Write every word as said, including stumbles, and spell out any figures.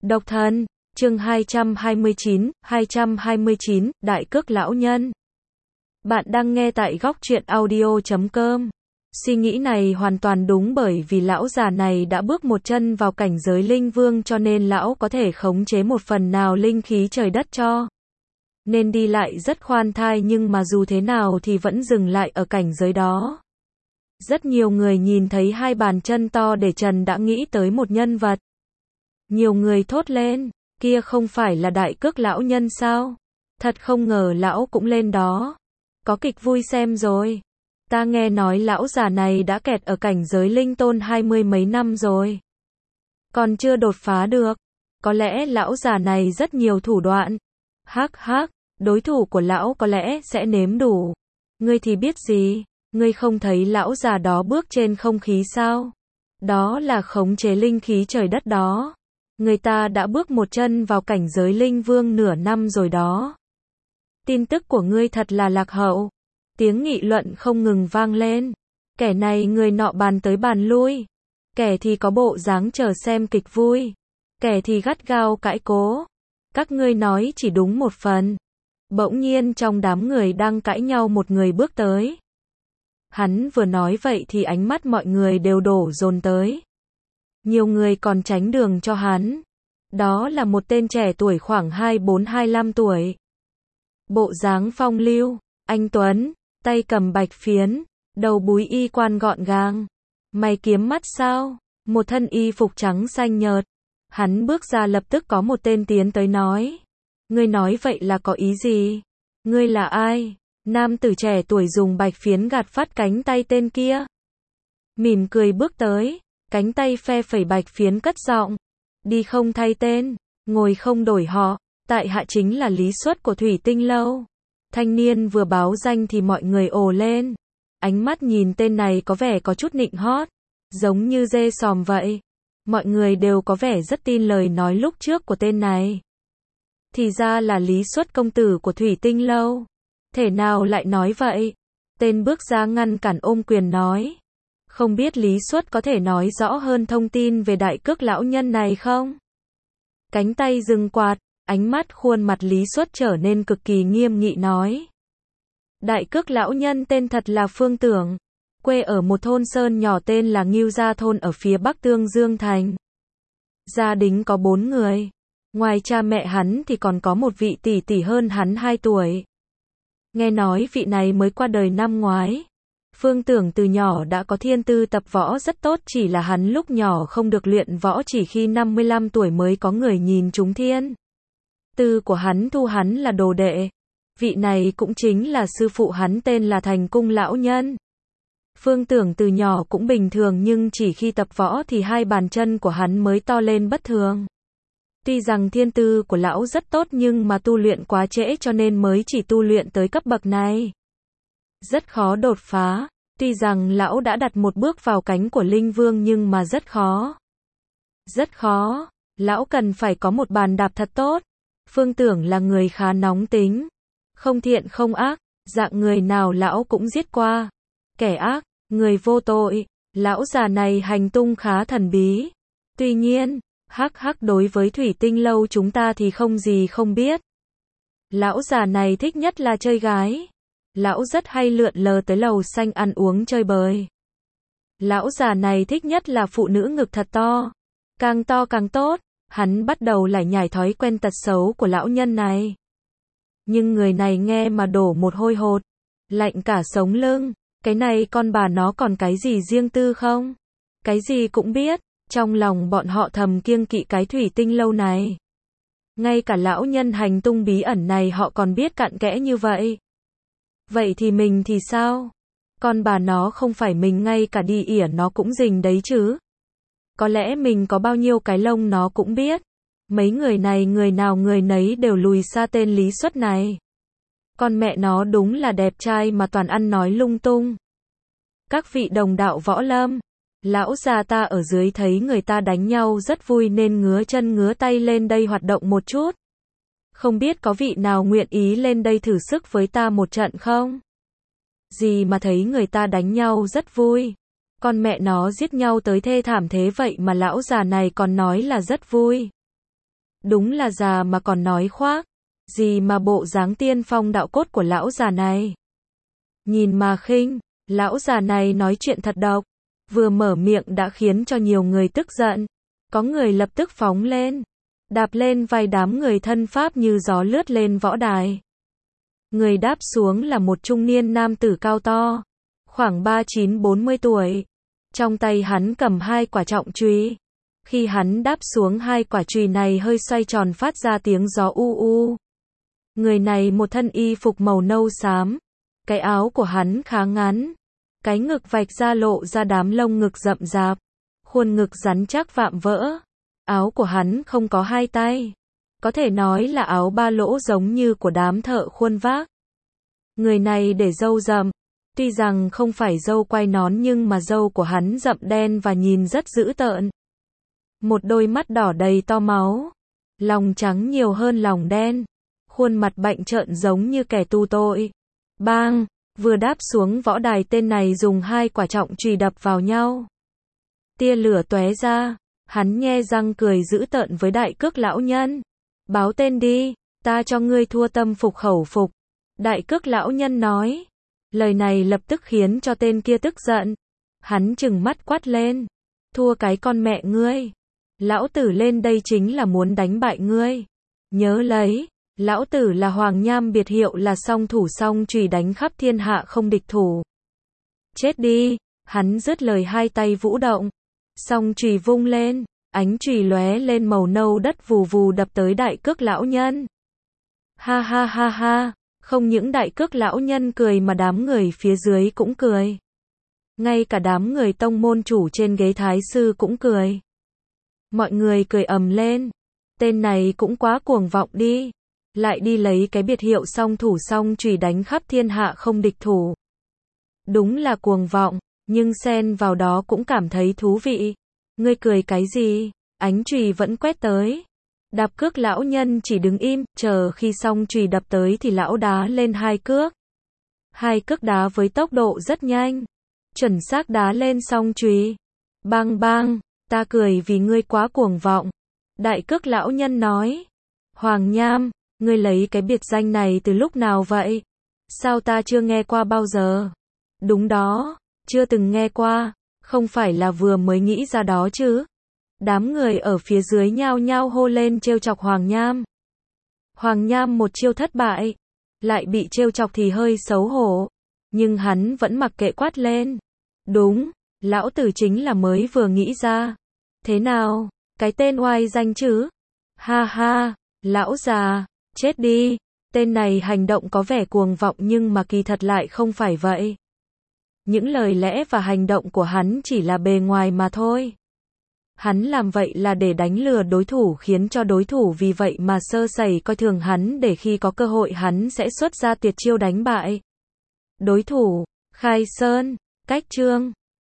Độc thân, chương hai trăm hai mươi chín, hai trăm hai mươi chín, Đại Cước Lão Nhân. Bạn đang nghe tại góc truyện audio chấm com. Suy nghĩ này hoàn toàn đúng, bởi vì lão già này đã bước một chân vào cảnh giới linh vương, cho nên lão có thể khống chế một phần nào linh khí trời đất cho nên đi lại rất khoan thai, nhưng mà dù thế nào thì vẫn dừng lại ở cảnh giới đó. Rất nhiều người nhìn thấy hai bàn chân to để trần đã nghĩ tới một nhân vật. Nhiều người thốt lên, kia không phải là Đại Cước Lão Nhân sao? Thật không ngờ lão cũng lên đó. Có kịch vui xem rồi. Ta nghe nói lão già này đã kẹt ở cảnh giới linh tôn hai mươi mấy năm rồi. Còn chưa đột phá được. Có lẽ lão già này rất nhiều thủ đoạn. Hắc hắc, đối thủ của lão có lẽ sẽ nếm đủ. Ngươi thì biết gì? Ngươi không thấy lão già đó bước trên không khí sao? Đó là khống chế linh khí trời đất đó. Người ta đã bước một chân vào cảnh giới linh vương nửa năm rồi đó. Tin tức của ngươi thật là lạc hậu. Tiếng nghị luận không ngừng vang lên. Kẻ này người nọ bàn tới bàn lui. Kẻ thì có bộ dáng chờ xem kịch vui. Kẻ thì gắt gao cãi cố. Các ngươi nói chỉ đúng một phần. Bỗng nhiên trong đám người đang cãi nhau, một người bước tới. Hắn vừa nói vậy thì ánh mắt mọi người đều đổ dồn tới. Nhiều người còn tránh đường cho hắn. Đó là một tên trẻ tuổi khoảng hai mươi bốn hai mươi lăm tuổi. Bộ dáng phong lưu, anh tuấn, tay cầm bạch phiến, đầu búi y quan gọn gàng. Mày kiếm mắt sao? Một thân y phục trắng xanh nhợt. Hắn bước ra, lập tức có một tên tiến tới nói. Ngươi nói vậy là có ý gì? Ngươi là ai? Nam tử trẻ tuổi dùng bạch phiến gạt phát cánh tay tên kia. Mỉm cười bước tới. Cánh tay phe phẩy bạch phiến, cất giọng. Đi không thay tên, ngồi không đổi họ, tại hạ chính là Lý Xuất của Thủy Tinh Lâu. Thanh niên vừa báo danh thì mọi người ồ lên. Ánh mắt nhìn tên này có vẻ có chút nịnh hót, giống như dê sòm vậy. Mọi người đều có vẻ rất tin lời nói lúc trước của tên này. Thì ra là Lý Xuất công tử của Thủy Tinh Lâu. Thể nào lại nói vậy? Tên bước ra ngăn cản, ôm quyền nói. Không biết Lý Xuất có thể nói rõ hơn thông tin về Đại Cước Lão Nhân này không? Cánh tay dừng quạt, ánh mắt khuôn mặt Lý Xuất trở nên cực kỳ nghiêm nghị nói. Đại Cước Lão Nhân tên thật là Phương Tưởng, quê ở một thôn sơn nhỏ tên là Ngưu Gia Thôn ở phía bắc Tương Dương Thành. Gia đình có bốn người. Ngoài cha mẹ hắn thì còn có một vị tỷ tỷ hơn hắn hai tuổi. Nghe nói vị này mới qua đời năm ngoái. Phương Tưởng từ nhỏ đã có thiên tư tập võ rất tốt, chỉ là hắn lúc nhỏ không được luyện võ, chỉ khi năm mươi lăm tuổi mới có người nhìn trúng thiên tư của hắn, thu hắn là đồ đệ. Vị này cũng chính là sư phụ hắn, tên là Thành Cung Lão Nhân. Phương Tưởng từ nhỏ cũng bình thường, nhưng chỉ khi tập võ thì hai bàn chân của hắn mới to lên bất thường. Tuy rằng thiên tư của lão rất tốt, nhưng mà tu luyện quá trễ cho nên mới chỉ tu luyện tới cấp bậc này. Rất khó đột phá. Tuy rằng lão đã đặt một bước vào cánh của linh vương, nhưng mà rất khó. Rất khó. Lão cần phải có một bàn đạp thật tốt. Phương Tưởng là người khá nóng tính, không thiện không ác, dạng người nào lão cũng giết qua. Kẻ ác, người vô tội. Lão già này hành tung khá thần bí. Tuy nhiên, hắc hắc, đối với Thủy Tinh Lâu chúng ta thì không gì không biết. Lão già này thích nhất là chơi gái. Lão rất hay lượn lờ tới lầu xanh ăn uống chơi bời. Lão già này thích nhất là phụ nữ ngực thật to. Càng to càng tốt. Hắn bắt đầu lải nhải thói quen tật xấu của lão nhân này. Nhưng người này nghe mà đổ một hôi hột. Lạnh cả sống lưng. Cái này con bà nó còn cái gì riêng tư không? Cái gì cũng biết. Trong lòng bọn họ thầm kiêng kỵ cái Thủy Tinh Lâu này. Ngay cả lão nhân hành tung bí ẩn này họ còn biết cặn kẽ như vậy. Vậy thì mình thì sao? Con bà nó không phải mình ngay cả đi ỉa nó cũng rình đấy chứ. Có lẽ mình có bao nhiêu cái lông nó cũng biết. Mấy người này người nào người nấy đều lùi xa tên Lý Xuất này. Con mẹ nó đúng là đẹp trai mà toàn ăn nói lung tung. Các vị đồng đạo võ lâm, lão già ta ở dưới thấy người ta đánh nhau rất vui nên ngứa chân ngứa tay lên đây hoạt động một chút. Không biết có vị nào nguyện ý lên đây thử sức với ta một trận không? Gì mà thấy người ta đánh nhau rất vui. Con mẹ nó giết nhau tới thê thảm thế vậy mà lão già này còn nói là rất vui. Đúng là già mà còn nói khoác. Gì mà bộ dáng tiên phong đạo cốt của lão già này. Nhìn mà khinh, lão già này nói chuyện thật độc. Vừa mở miệng đã khiến cho nhiều người tức giận. Có người lập tức phóng lên. Đạp lên vai đám người thân pháp như gió lướt lên võ đài. Người đáp xuống là một trung niên nam tử cao to. Khoảng ba mươi chín bốn mươi tuổi. Trong tay hắn cầm hai quả trọng chùy. Khi hắn đáp xuống hai quả chùy này hơi xoay tròn phát ra tiếng gió u u. Người này một thân y phục màu nâu xám. Cái áo của hắn khá ngắn. Cái ngực vạch ra lộ ra đám lông ngực rậm rạp. Khuôn ngực rắn chắc vạm vỡ. Áo của hắn không có hai tay. Có thể nói là áo ba lỗ giống như của đám thợ khuôn vác. Người này để râu rậm. Tuy rằng không phải râu quai nón nhưng mà râu của hắn rậm đen và nhìn rất dữ tợn. Một đôi mắt đỏ đầy to máu. Lòng trắng nhiều hơn lòng đen. Khuôn mặt bặm trợn giống như kẻ tu tội. Bang! Vừa đáp xuống võ đài tên này dùng hai quả trọng chùy đập vào nhau. Tia lửa tóe ra. Hắn nhe răng cười dữ tợn với Đại Cước lão nhân. Báo tên đi, ta cho ngươi thua tâm phục khẩu phục. Đại Cước lão nhân nói. Lời này lập tức khiến cho tên kia tức giận. Hắn trừng mắt quát lên. Thua cái con mẹ ngươi. Lão tử lên đây chính là muốn đánh bại ngươi. Nhớ lấy, lão tử là Hoàng Nham, biệt hiệu là song thủ song chùy, đánh khắp thiên hạ không địch thủ. Chết đi, hắn dứt lời hai tay vũ động. Song chùy vung lên, ánh chùy lóe lên màu nâu đất vù vù đập tới Đại Cước lão nhân. Ha ha ha ha, không những Đại Cước lão nhân cười mà đám người phía dưới cũng cười. Ngay cả đám người tông môn chủ trên ghế thái sư cũng cười. Mọi người cười ầm lên. Tên này cũng quá cuồng vọng đi. Lại đi lấy cái biệt hiệu song thủ song chùy đánh khắp thiên hạ không địch thủ. Đúng là cuồng vọng, nhưng xen vào đó cũng cảm thấy thú vị. Ngươi cười cái gì? Ánh chùy vẫn quét tới. Đạp Cước lão nhân chỉ đứng im, chờ khi song chùy đập tới thì lão đá lên hai cước. Hai cước đá với tốc độ rất nhanh. Chuẩn xác đá lên song chùy. Bang bang, ta cười vì ngươi quá cuồng vọng. Đại Cước lão nhân nói. Hoàng Nham, ngươi lấy cái biệt danh này từ lúc nào vậy? Sao ta chưa nghe qua bao giờ? Đúng đó, chưa từng nghe qua, không phải là vừa mới nghĩ ra đó chứ? Đám người ở phía dưới nhao nhao hô lên trêu chọc Hoàng Nham. Hoàng Nham một chiêu thất bại, lại bị trêu chọc thì hơi xấu hổ, nhưng hắn vẫn mặc kệ quát lên. Đúng, lão tử chính là mới vừa nghĩ ra. Thế nào, cái tên oai danh chứ? Ha ha, lão già, chết đi, tên này hành động có vẻ cuồng vọng nhưng mà kỳ thật lại không phải vậy. Những lời lẽ và hành động của hắn chỉ là bề ngoài mà thôi. Hắn làm vậy là để đánh lừa đối thủ, khiến cho đối thủ vì vậy mà sơ sẩy coi thường hắn, để khi có cơ hội hắn sẽ xuất ra tuyệt chiêu đánh bại đối thủ. Khai Sơn, Cách Trương